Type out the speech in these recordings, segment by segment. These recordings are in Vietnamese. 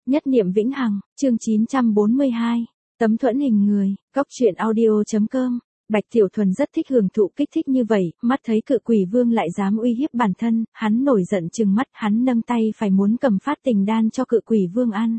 Nhất niệm vĩnh hằng, chương 942, tấm thuẫn hình người, góc truyện audio.com. Bạch Tiểu Thuần rất thích hưởng thụ kích thích như vậy, mắt thấy cự quỷ vương lại dám uy hiếp bản thân, hắn nổi giận trừng mắt, hắn nâng tay phải muốn cầm phát tình đan cho cự quỷ vương ăn.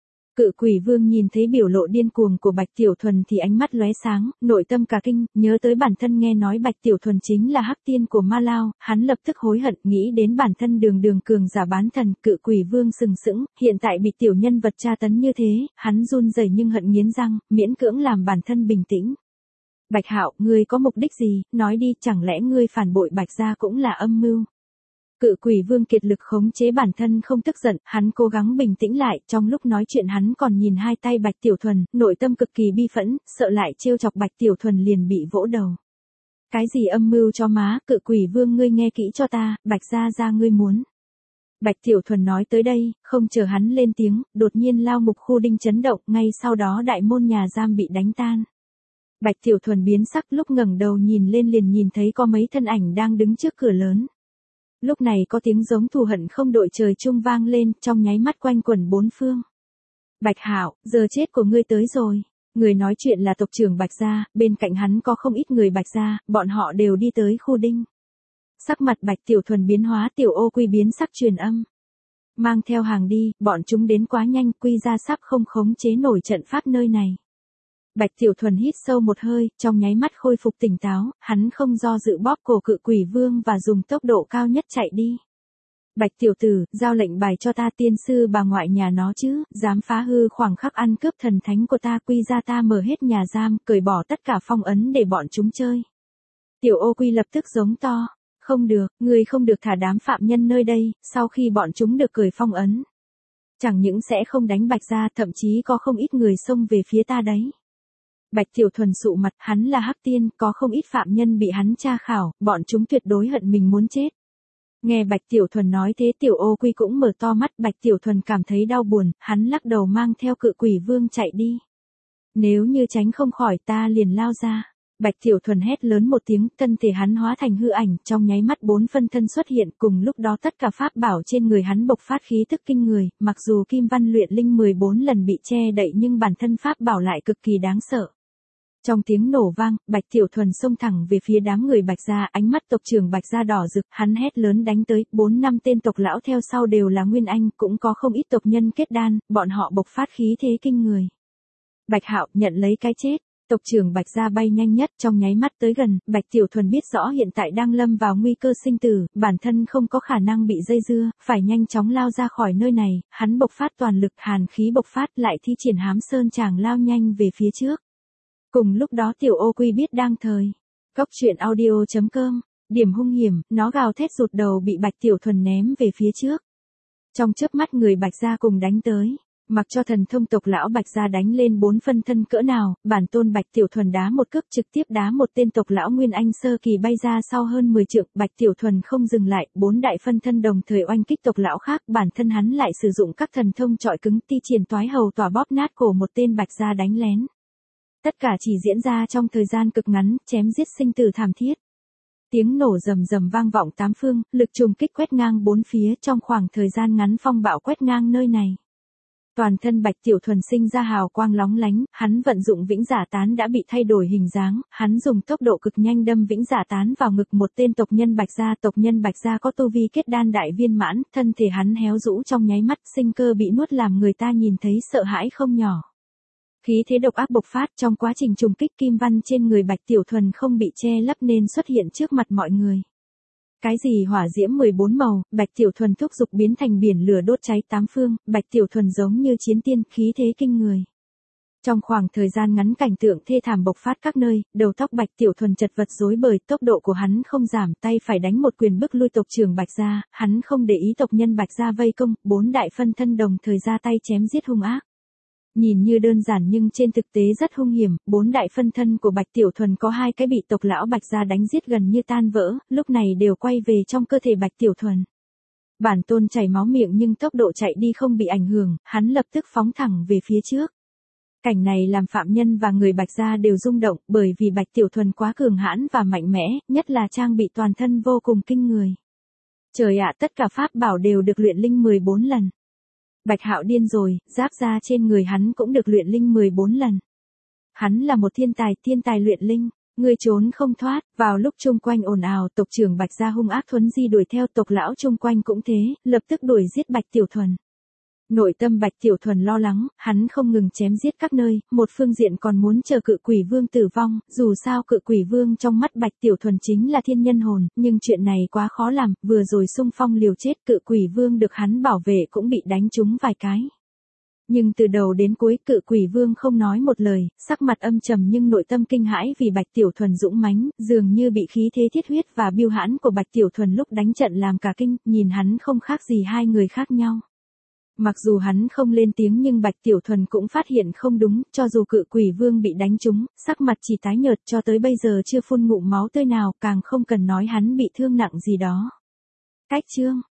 Cự quỷ vương nhìn thấy biểu lộ điên cuồng của Bạch Tiểu Thuần thì ánh mắt lóe sáng, nội tâm cả kinh, nhớ tới bản thân nghe nói Bạch Tiểu Thuần chính là hắc tiên của Ma Lao, hắn lập tức hối hận, nghĩ đến bản thân đường cường giả bán thần, cự quỷ vương sừng sững, hiện tại bị tiểu nhân vật tra tấn như thế, hắn run rẩy nhưng hận nghiến răng, miễn cưỡng làm bản thân bình tĩnh. Bạch Hạo, ngươi có mục đích gì, nói đi, chẳng lẽ ngươi phản bội Bạch gia cũng là âm mưu? Cự quỷ vương kiệt lực khống chế bản thân không tức giận, hắn cố gắng bình tĩnh lại, trong lúc nói chuyện hắn còn nhìn hai tay Bạch Tiểu Thuần, nội tâm cực kỳ bi phẫn, sợ lại trêu chọc Bạch Tiểu Thuần liền bị vỗ đầu. Cái gì âm mưu cho má, cự quỷ vương ngươi nghe kỹ cho ta, Bạch gia ngươi muốn. Bạch Tiểu Thuần nói tới đây, không chờ hắn lên tiếng, đột nhiên lao ngục khu đinh chấn động, ngay sau đó đại môn nhà giam bị đánh tan. Bạch Tiểu Thuần biến sắc, lúc ngẩng đầu nhìn lên liền nhìn thấy có mấy thân ảnh đang đứng trước cửa lớn. Lúc này có tiếng giống thù hận không đội trời chung vang lên, trong nháy mắt quanh quẩn bốn phương. Bạch Hạo, giờ chết của ngươi tới rồi. Người nói chuyện là tộc trưởng Bạch gia, bên cạnh hắn có không ít người Bạch gia, bọn họ đều đi tới khu đinh. Sắc mặt Bạch Tiểu Thuần biến hóa, Tiểu Ô Quy biến sắc truyền âm. Mang theo hàng đi, bọn chúng đến quá nhanh, Quy gia sắp không khống chế nổi trận pháp nơi này. Bạch Tiểu Thuần hít sâu một hơi, trong nháy mắt khôi phục tỉnh táo, hắn không do dự bóp cổ cự quỷ vương và dùng tốc độ cao nhất chạy đi. Bạch tiểu tử, giao lệnh bài cho ta, tiên sư bà ngoại nhà nó chứ, dám phá hư khoảng khắc ăn cướp thần thánh của ta, Quy ra ta mở hết nhà giam, cởi bỏ tất cả phong ấn để bọn chúng chơi. Tiểu Ô Quy lập tức giống to, không được, ngươi không được thả đám phạm nhân nơi đây, sau khi bọn chúng được cởi phong ấn. Chẳng những sẽ không đánh Bạch gia, thậm chí có không ít người xông về phía ta đấy. Bạch Tiểu Thuần sụ mặt, hắn là hắc tiên, có không ít phạm nhân bị hắn tra khảo, bọn chúng tuyệt đối hận mình muốn chết. Nghe Bạch Tiểu Thuần nói thế, Tiểu Ô Quy cũng mở to mắt, Bạch Tiểu Thuần cảm thấy đau buồn, hắn lắc đầu mang theo cự quỷ vương chạy đi. Nếu như tránh không khỏi ta liền lao ra. Bạch Tiểu Thuần hét lớn một tiếng, thân thể hắn hóa thành hư ảnh, trong nháy mắt 4 phân thân xuất hiện, cùng lúc đó tất cả pháp bảo trên người hắn bộc phát khí tức kinh người, mặc dù kim văn luyện linh 14 lần bị che đậy nhưng bản thân pháp bảo lại cực kỳ đáng sợ. Trong tiếng nổ vang, Bạch Tiểu Thuần xông thẳng về phía đám người Bạch gia, ánh mắt tộc trưởng Bạch gia đỏ rực, hắn hét lớn đánh tới, 4-5 tên tộc lão theo sau đều là Nguyên Anh, cũng có không ít tộc nhân kết đan, bọn họ bộc phát khí thế kinh người. Bạch Hạo, nhận lấy cái chết. Tộc trưởng Bạch gia bay nhanh nhất, trong nháy mắt tới gần, Bạch Tiểu Thuần biết rõ hiện tại đang lâm vào nguy cơ sinh tử, bản thân không có khả năng bị dây dưa, phải nhanh chóng lao ra khỏi nơi này, hắn bộc phát toàn lực, hàn khí bộc phát, lại thi triển hám sơn tràng lao nhanh về phía trước. Cùng lúc đó Tiểu Ô Quy biết đang thời. Góc truyện audio.com, điểm hung hiểm, nó gào thét rụt đầu bị Bạch Tiểu Thuần ném về phía trước. Trong chớp mắt người Bạch gia cùng đánh tới. Mặc cho thần thông tộc lão Bạch gia đánh lên 4 phân thân cỡ nào, bản tôn Bạch Tiểu Thuần đá một cước trực tiếp đá một tên tộc lão Nguyên Anh sơ kỳ bay ra sau hơn 10 trượng, Bạch Tiểu Thuần không dừng lại, 4 đại phân thân đồng thời oanh kích tộc lão khác, bản thân hắn lại sử dụng các thần thông trọi cứng, ti triển toái hầu tỏa bóp nát cổ một tên Bạch gia đánh lén. Tất cả chỉ diễn ra trong thời gian cực ngắn, chém giết sinh tử thảm thiết. Tiếng nổ rầm rầm vang vọng tám phương, lực trùng kích quét ngang bốn phía, trong khoảng thời gian ngắn phong bạo quét ngang nơi này. Toàn thân Bạch Tiểu Thuần sinh ra hào quang lóng lánh, hắn vận dụng vĩnh giả tán đã bị thay đổi hình dáng, hắn dùng tốc độ cực nhanh đâm vĩnh giả tán vào ngực một tên tộc nhân Bạch gia có tu vi kết đan đại viên mãn, thân thể hắn héo rũ trong nháy mắt, sinh cơ bị nuốt làm người ta nhìn thấy sợ hãi không nhỏ. Khí thế độc ác bộc phát, trong quá trình trùng kích kim văn trên người Bạch Tiểu Thuần không bị che lấp nên xuất hiện trước mặt mọi người. Cái gì hỏa diễm 14 màu, Bạch Tiểu Thuần thúc dục biến thành biển lửa đốt cháy tám phương, Bạch Tiểu Thuần giống như chiến tiên, khí thế kinh người. Trong khoảng thời gian ngắn cảnh tượng thê thảm bộc phát các nơi, đầu tóc Bạch Tiểu Thuần chật vật rối bời, tốc độ của hắn không giảm, tay phải đánh một quyền bức lui tộc trưởng Bạch gia, hắn không để ý tộc nhân Bạch gia vây công, 4 đại phân thân đồng thời ra tay chém giết hung ác. Nhìn như đơn giản nhưng trên thực tế rất hung hiểm, 4 đại phân thân của Bạch Tiểu Thuần có 2 cái bị tộc lão Bạch gia đánh giết gần như tan vỡ, lúc này đều quay về trong cơ thể Bạch Tiểu Thuần. Bản tôn chảy máu miệng nhưng tốc độ chạy đi không bị ảnh hưởng, hắn lập tức phóng thẳng về phía trước. Cảnh này làm phạm nhân và người Bạch gia đều rung động, bởi vì Bạch Tiểu Thuần quá cường hãn và mạnh mẽ, nhất là trang bị toàn thân vô cùng kinh người. Trời ạ, tất cả pháp bảo đều được luyện linh 14 lần. Bạch Hạo điên rồi, giáp da trên người hắn cũng được luyện linh 14 lần. Hắn là một thiên tài luyện linh, ngươi trốn không thoát. Vào lúc chung quanh ồn ào, tộc trưởng Bạch gia hung ác thuấn di đuổi theo, tộc lão chung quanh cũng thế, lập tức đuổi giết Bạch Tiểu Thuần. Nội tâm Bạch Tiểu Thuần lo lắng, hắn không ngừng chém giết các nơi, một phương diện còn muốn chờ Cự Quỷ Vương tử vong, dù sao Cự Quỷ Vương trong mắt Bạch Tiểu Thuần chính là thiên nhân hồn, nhưng chuyện này quá khó làm, vừa rồi xung phong liều chết Cự Quỷ Vương được hắn bảo vệ cũng bị đánh trúng vài cái. Nhưng từ đầu đến cuối Cự Quỷ Vương không nói một lời, sắc mặt âm trầm nhưng nội tâm kinh hãi vì Bạch Tiểu Thuần dũng mãnh, dường như bị khí thế thiết huyết và biêu hãn của Bạch Tiểu Thuần lúc đánh trận làm cả kinh, nhìn hắn không khác gì hai người khác nhau. Mặc dù hắn không lên tiếng nhưng Bạch Tiểu Thuần cũng phát hiện không đúng, cho dù Cự Quỷ Vương bị đánh trúng, sắc mặt chỉ tái nhợt cho tới bây giờ chưa phun ngụm máu tươi nào, càng không cần nói hắn bị thương nặng gì đó. Cách chương